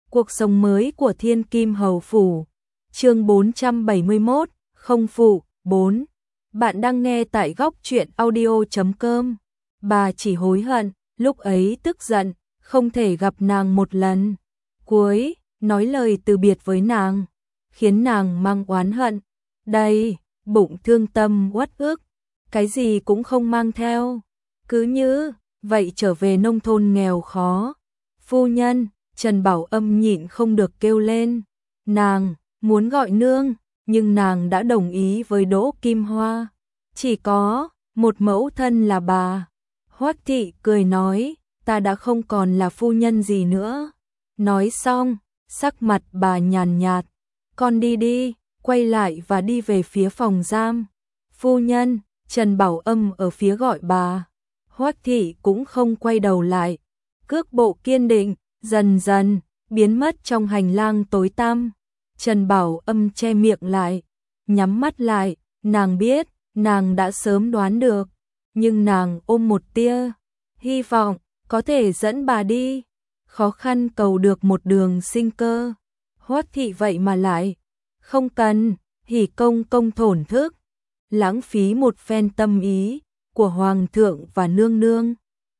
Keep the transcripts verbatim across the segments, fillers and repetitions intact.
Cuộc sống mới của Thiên Kim Hầu Phủ. Chương bốn trăm bảy mươi mốt, không phụ, bốn. Bạn đang nghe tại góc truyện audio chấm com. Bà chỉ hối hận, lúc ấy tức giận, không thể gặp nàng một lần. Cuối, nói lời từ biệt với nàng, khiến nàng mang oán hận. Đây, bụng thương tâm uất ức, cái gì cũng không mang theo. Cứ như, vậy trở về nông thôn nghèo khó. Phu nhân, Trần Bảo Âm nhịn không được kêu lên. Nàng, muốn gọi nương, nhưng nàng đã đồng ý với Đỗ Kim Hoa. Chỉ có, một mẫu thân là bà. Hoắc thị cười nói, ta đã không còn là phu nhân gì nữa. Nói xong, sắc mặt bà nhàn nhạt. Con đi đi, quay lại và đi về phía phòng giam. Phu nhân, Trần Bảo Âm ở phía gọi bà. Hoắc thị cũng không quay đầu lại. Cước bộ kiên định, dần dần, biến mất trong hành lang tối tăm. Trần Bảo Âm che miệng lại, nhắm mắt lại, nàng biết, nàng đã sớm đoán được. Nhưng nàng ôm một tia hy vọng, có thể dẫn bà đi. Khó khăn cầu được một đường sinh cơ. Hoắc thị vậy mà lại, không cần, hỉ công công thổn thức. Lãng phí một phen tâm ý của Hoàng thượng và nương nương.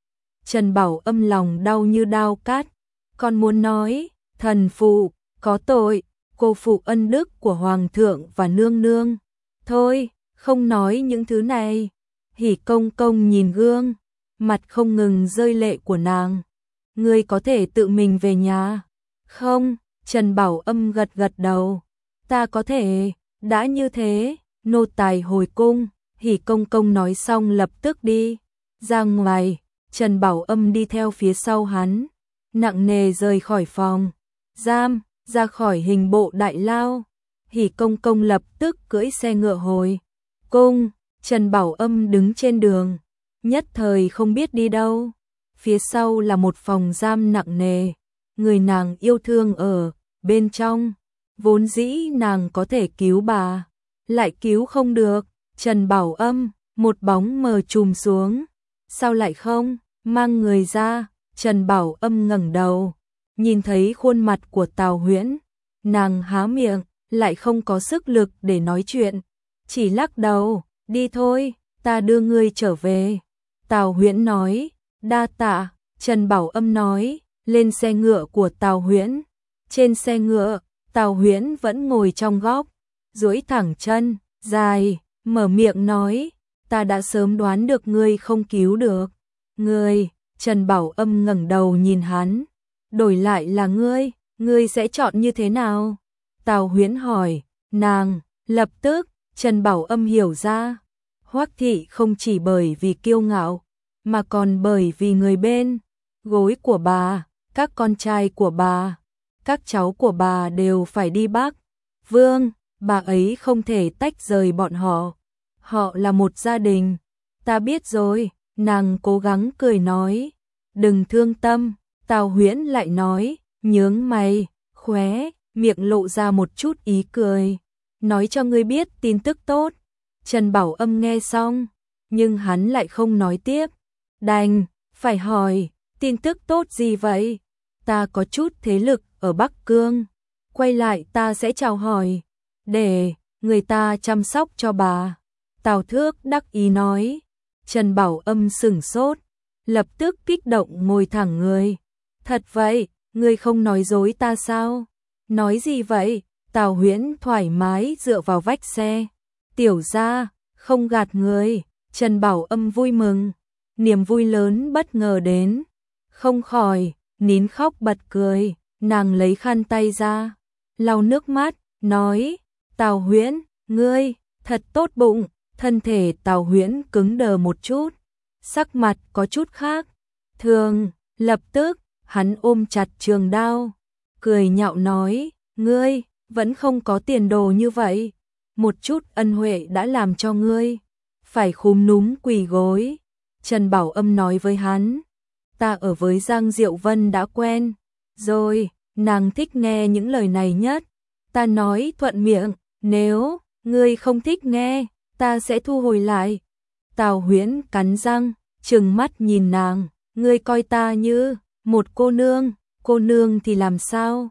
Trần Bảo Âm lòng đau như đao cát. Con muốn nói, thần phụ, có tội, cô phụ ân đức của Hoàng thượng và nương nương. Thôi, không nói những thứ này. Hỉ công công nhìn gương, mặt không ngừng rơi lệ của nàng. Ngươi có thể tự mình về nhà. Không, Trần Bảo Âm gật gật đầu. Ta có thể, đã như thế, nô tài hồi cung. Hỉ công công nói xong lập tức đi ra ngoài. Trần Bảo Âm đi theo phía sau hắn, nặng nề rời khỏi phòng giam, ra khỏi hình bộ đại lao. Hỉ công công lập tức cưỡi xe ngựa hồi cung. Trần Bảo Âm đứng trên đường, nhất thời không biết đi đâu. Phía sau là một phòng giam nặng nề, người nàng yêu thương ở bên trong. Vốn dĩ nàng có thể cứu bà, lại cứu không được. Trần Bảo Âm, một bóng mờ trùm xuống. Sao lại không, mang người ra. Trần Bảo Âm ngẩng đầu, nhìn thấy khuôn mặt của Tào Huyễn. Nàng há miệng, lại không có sức lực để nói chuyện. Chỉ lắc đầu, đi thôi, ta đưa ngươi trở về. Tào Huyễn nói, đa tạ. Trần Bảo Âm nói, lên xe ngựa của Tào Huyễn. Trên xe ngựa, Tào Huyễn vẫn ngồi trong góc, duỗi thẳng chân, dài, mở miệng nói, ta đã sớm đoán được ngươi không cứu được. Ngươi, Trần Bảo Âm ngẩng đầu nhìn hắn, đổi lại là ngươi, ngươi sẽ chọn như thế nào? Tào Huyễn hỏi, nàng, lập tức, Trần Bảo Âm hiểu ra, Hoắc thị không chỉ bởi vì kiêu ngạo, mà còn bởi vì người bên, gối của bà, các con trai của bà, các cháu của bà đều phải đi Bắc Vương, bà ấy không thể tách rời bọn họ. Họ là một gia đình. Ta biết rồi, nàng cố gắng cười nói. Đừng thương tâm. Tào Huyễn lại nói, nhướng mày, khóe miệng lộ ra một chút ý cười. Nói cho ngươi biết tin tức tốt. Trần Bảo Âm nghe xong, nhưng hắn lại không nói tiếp. Đành, phải hỏi, tin tức tốt gì vậy? Ta có chút thế lực ở Bắc Cương. Quay lại ta sẽ chào hỏi, để người ta chăm sóc cho bà. Tào Thước đắc ý nói. Trần Bảo Âm sửng sốt, lập tức kích động ngồi thẳng người. Thật vậy, ngươi không nói dối ta sao? Nói gì vậy? Tào Huyễn thoải mái dựa vào vách xe. Tiểu gia, không gạt người. Trần Bảo Âm vui mừng, niềm vui lớn bất ngờ đến, không khỏi nín khóc bật cười. Nàng lấy khăn tay ra, lau nước mắt, nói, Tào Huyễn, ngươi, thật tốt bụng. Thân thể Tào Huyễn cứng đờ một chút, sắc mặt có chút khác thường. Lập tức, hắn ôm chặt trường đao, cười nhạo nói, ngươi, vẫn không có tiền đồ như vậy. Một chút ân huệ đã làm cho ngươi phải khúm núm quỳ gối. Trần Bảo Âm nói với hắn, ta ở với Giang Diệu Vân đã quen rồi, nàng thích nghe những lời này nhất. Ta nói thuận miệng, nếu ngươi không thích nghe, ta sẽ thu hồi lại. Tào Huyễn cắn răng, trừng mắt nhìn nàng, ngươi coi ta như một cô nương, cô nương thì làm sao?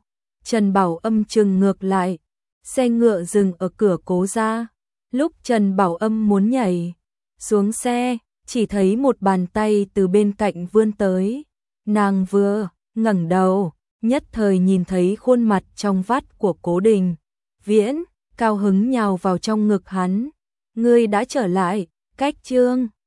Trần Bảo Âm trừng ngược lại, xe ngựa dừng ở cửa Cố gia. Lúc Trần Bảo Âm muốn nhảy xuống xe, chỉ thấy một bàn tay từ bên cạnh vươn tới. Nàng vừa ngẩng đầu, nhất thời nhìn thấy khuôn mặt trong vắt của Cố Đình Viễn, cao hứng nhào vào trong ngực hắn. Ngươi đã trở lại, Cách Trương.